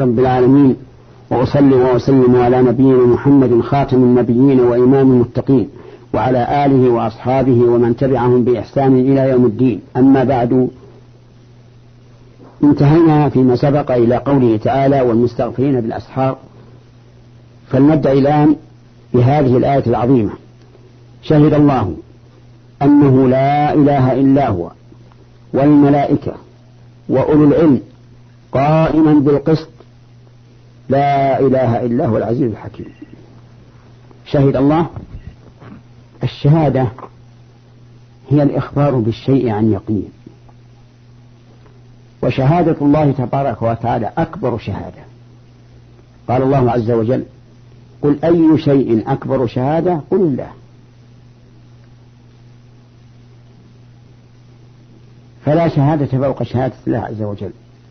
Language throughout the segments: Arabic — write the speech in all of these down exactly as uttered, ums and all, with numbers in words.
رب العالمين، وأصلي وأسلم على نبينا محمد خاتم النبيين وإمام المتقين، وعلى آله وأصحابه ومن تبعهم بإحسان إلى يوم الدين. أما بعد، انتهينا فيما سبق إلى قوله تعالى والمستغفرين بالأسحار، فلنبدأ الآن بهذه الآية العظيمة: شهد الله أنه لا إله إلا هو والملائكة وأولو العلم قائما بالقسط لا إله إلا هو العزيز الحكيم. شهد الله، الشهادة هي الإخبار بالشيء عن يقين، وشهادة الله تبارك وتعالى أكبر شهادة. قال الله عز وجل: قل أي شيء أكبر شهادة؟ قل الله. فلا شهادة فوق شهادة الله عز وجل.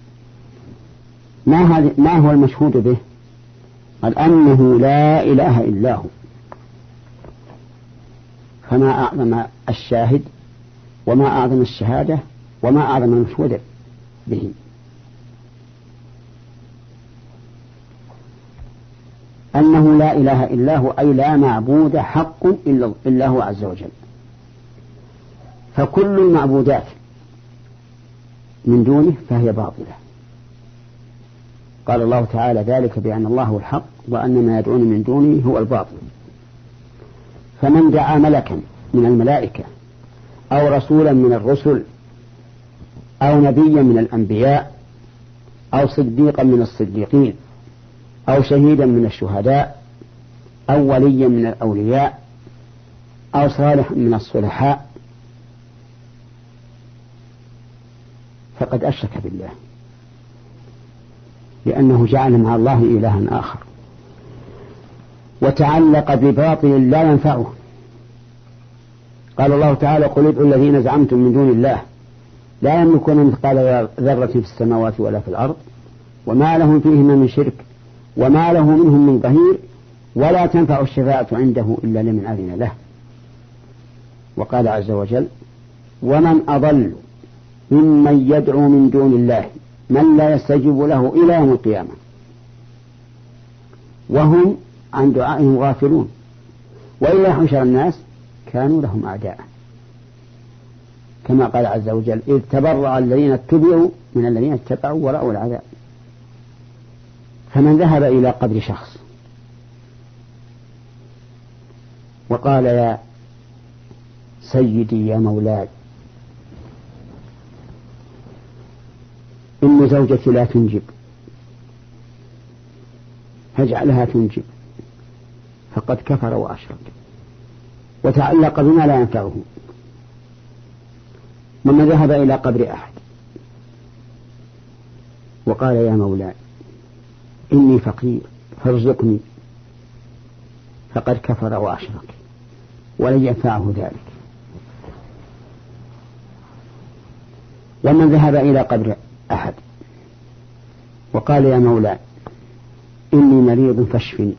ما, هذا ما هو المشهود به؟ قال أنه لا إله إلا هو. فما أعظم الشاهد وما أعظم الشهادة وما أعظم المشهود به. أنه لا إله إلا هو، أي لا معبود حق إلا هو عز وجل. فكل المعبودات من دونه فهي باطلة. قال الله تعالى ذلك بأن الله هو الحق وأن ما يدعون من دونه هو الباطل. فمن دعا ملكا من الملائكة أو رسولا من الرسل أو نبيا من الأنبياء أو صديقا من الصديقين أو شهيدا من الشهداء أو وليا من الأولياء أو صالحا من الصلحاء فقد أشرك بالله، لأنه جعل مع الله إلها آخر وتعلق بباطل لا ينفعه. قال الله تعالى: قل ادعوا الذين زعمتم من دون الله لا يملكون مثقال ذرة في السماوات ولا في الأرض وما لهم فيهما من شرك وما له منهم من ظهير ولا تنفع الشفاعة عنده إلا لمن أذن له. وقال عز وجل: ومن أضل ممن يدعو من دون الله من لا يستجيب له إلى يوم القيامة وهم عن دعائهم غافلون وإذا حشر الناس كانوا لهم أعداء، كما قال عز وجل: إذ تبرأ الذين اتبعوا من الذين اتبعوا ورأوا العذاب. فمن ذهب إلى قبر شخص وقال: يا سيدي يا مولاي إن زوجتي لا تنجب فاجعلها تنجب، فقد كفر وأشرك وتعلق بما لا ينفعه. ومن ذهب إلى قبر أحد وقال: يا مولاي إني فقير فارزقني، فقد كفر وأشرك ولن ينفعه ذلك. ومن ذهب إلى قبر أحد وقال: يا مولاي إني مريض فاشفني،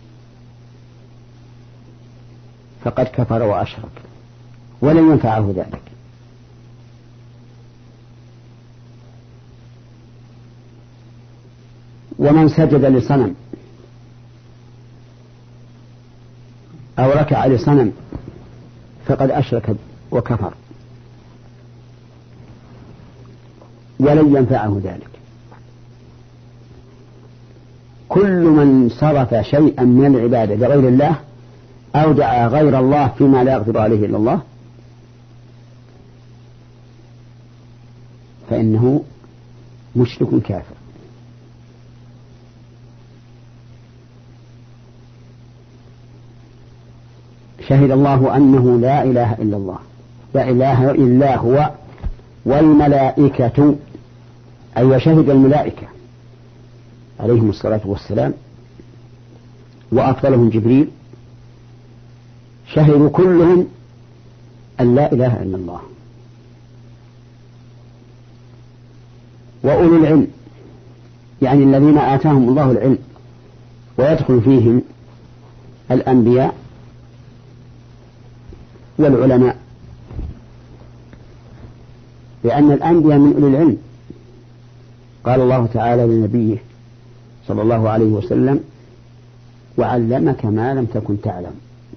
فقد كفر وأشرك ولن ينفعه ذلك. ومن سجد لصنم أو ركع لصنم فقد أشرك وكفر ولن ينفعه ذلك. كل من صرف شيئا من العبادة لغير الله أو دعا غير الله فيما لا يقدر عليه إلا الله فإنه مشرك كافر. شهد الله أنه لا إله إلا الله، لا إله إلا هو، والملائكة، أي وشهد الملائكة عليهم الصلاة والسلام وأفضلهم جبريل، شهدوا كلهم أن لا إله إلا الله. وأولو العلم يعني الذين آتاهم الله العلم، ويدخل فيهم الأنبياء والعلماء، لأن الأنبياء من أولي العلم. قال الله تعالى لنبيه: صلى الله عليه وسلم وعلمك ما لم تكن تعلم.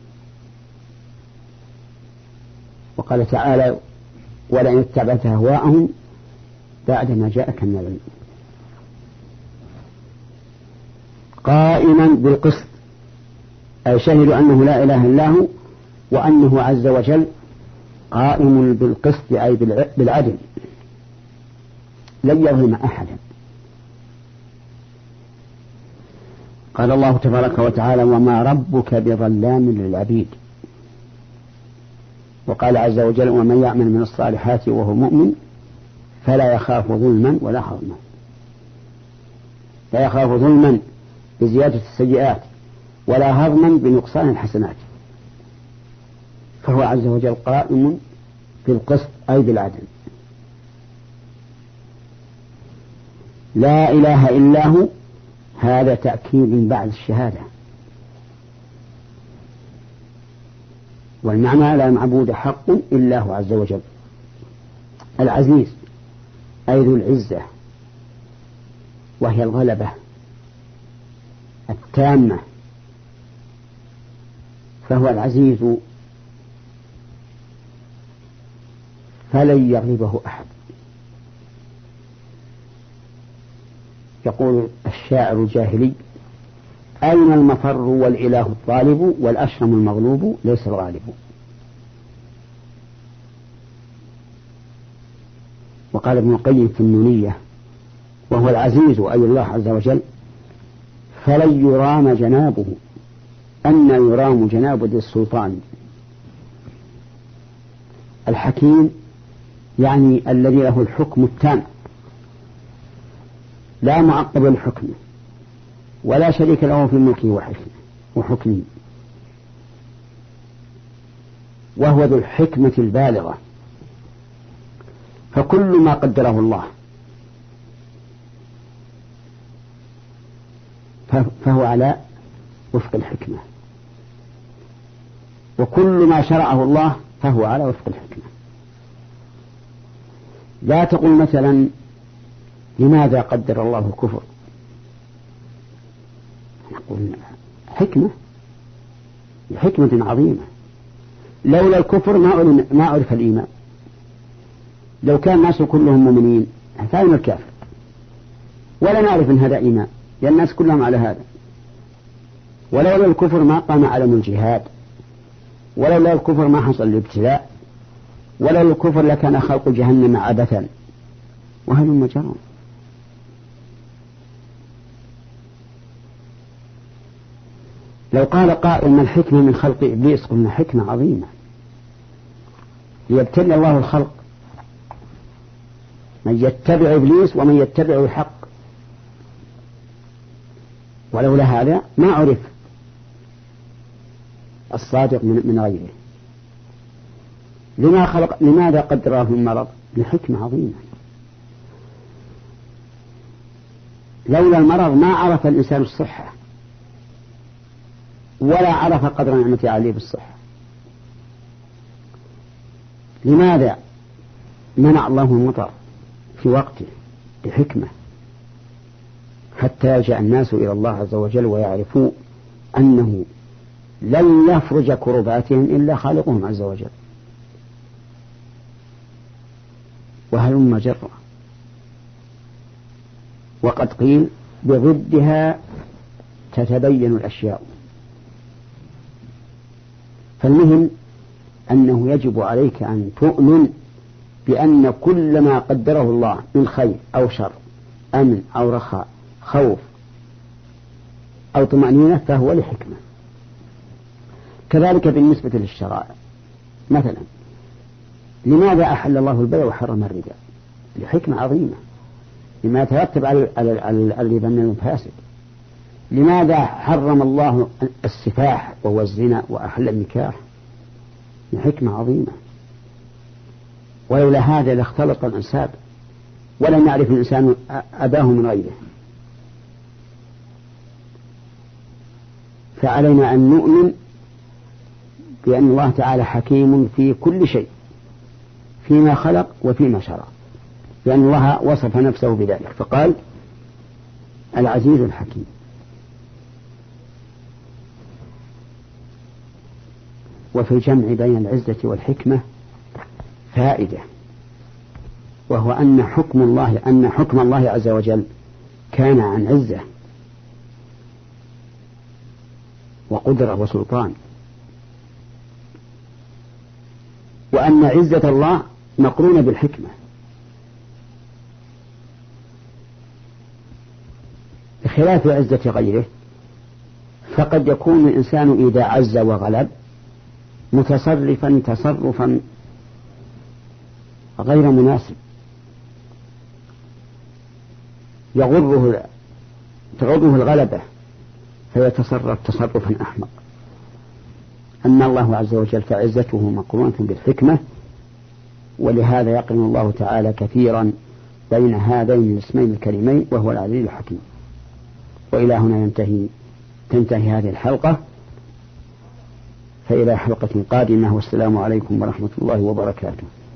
وقال تعالى ولئن اتبعت أهواءهم بعدما جاءك من العلم. قائما بالقسط أي شهدوا أنه لا إله إلا هو وأنه عز وجل قائم بالقسط أي بالعدل لن يظلم أحدا. قال الله تبارك وتعالى وما ربك بظلام للعبيد. وقال عز وجل ومن يعمل من الصالحات وهو مؤمن فلا يخاف ظلما ولا حظما. لا يخاف ظلما بزيادة السيئات ولا هضما بنقصان الحسنات، فهو عز وجل قائم بالقسط أي بالعدل. لا إله إلا هو هذا تأكيد بعد الشهادة، والمعنى لا معبود حق إلا هو عز وجل العزيز أي ذو العزة وهي الغلبة التامة، فهو العزيز فلن يغلبه أحد. يقول الشاعر الجاهلي أين المفر والإله الطالب والأشرم المغلوب ليس الغالب. وقال ابن القيم في النونية وهو العزيز أي الله عز وجل فلن يرام جنابه أن يرام جناب ذي السلطان. الحكيم يعني الذي له الحكم التام لا معقب لحكمه ولا شريك له في ملكه وحكمه، وهو ذو الحكمة البالغة، فكل ما قدره الله فهو على وفق الحكمة، وكل ما شرعه الله فهو على وفق الحكمة. لا تقول مثلا لماذا قدر الله الكفر، نقول حكمة حكمة عظيمة. لولا الكفر ما عرف الإيمان. لو كان الناس كلهم مؤمنين فأين الكافر؟ ولا نعرف ان هذا إيمان لأن الناس كلهم على هذا. ولولا الكفر ما قام علم الجهاد، ولولا الكفر ما حصل الابتلاء، ولولا الكفر لكان خلق جهنم عبثا وهل مجرم. لو قال قائل ما الحكمة من خلق إبليس قلنا حكمة عظيمة ليبتلي الله الخلق من يتبع إبليس ومن يتبع الحق، ولولا هذا ما عرف الصادق من غيره. لما خلق لماذا قدره المرض؟ لحكمة عظيمة. لولا المرض ما عرف الإنسان الصحة ولا عرف قدر نعمة عليه بالصحة. لماذا منع الله المطر في وقته؟ بحكمة حتى يجاء الناس إلى الله عز وجل ويعرفوا أنه لن يفرج كرباتهم إلا خالقهم عز وجل. وهلم جرة. وقد قيل بضدها تتبين الأشياء. فالمهم أنه يجب عليك أن تؤمن بأن كل ما قدره الله من خير أو شر، أمن أو رخاء، خوف أو طمأنينة فهو لحكمة. كذلك بالنسبة للشرائع. مثلا لماذا أحل الله البيع وحرم الربا؟ لحكمة عظيمة لما يترتب على الربا من الفاسد. لماذا حرم الله السفاح وهو الزنا وأحل النكاح؟ لحكمة عظيمة. ولولا هذا لاختلط الأنساب ولم يعرف الإنسان أباه من غيره. فعلينا أن نؤمن بأن الله تعالى حكيم في كل شيء فيما خلق وفيما شرع، لأن الله وصف نفسه بذلك فقال العزيز الحكيم. وفي الجمع بين العزة والحكمة فائدة، وهو أن حكم الله أن حكم الله عز وجل كان عن عزة وقدرة وسلطان، وأن عزة الله مقرونة بالحكمة، بخلاف عزة غيره. فقد يكون الإنسان إذا عز وغلب متصرفا تصرفا غير مناسب، يغره تغره الغلبة فيتصرف تصرفا أحمق. أما الله عز وجل فعزته مقرونة بالحكمة، ولهذا يقرن الله تعالى كثيرا بين هذين الاسمين الكريمين وهو العزيز الحكيم. وإلى هنا ينتهي تنتهي هذه الحلقة، فإلى حلقة قادمة، والسلام عليكم ورحمة الله وبركاته.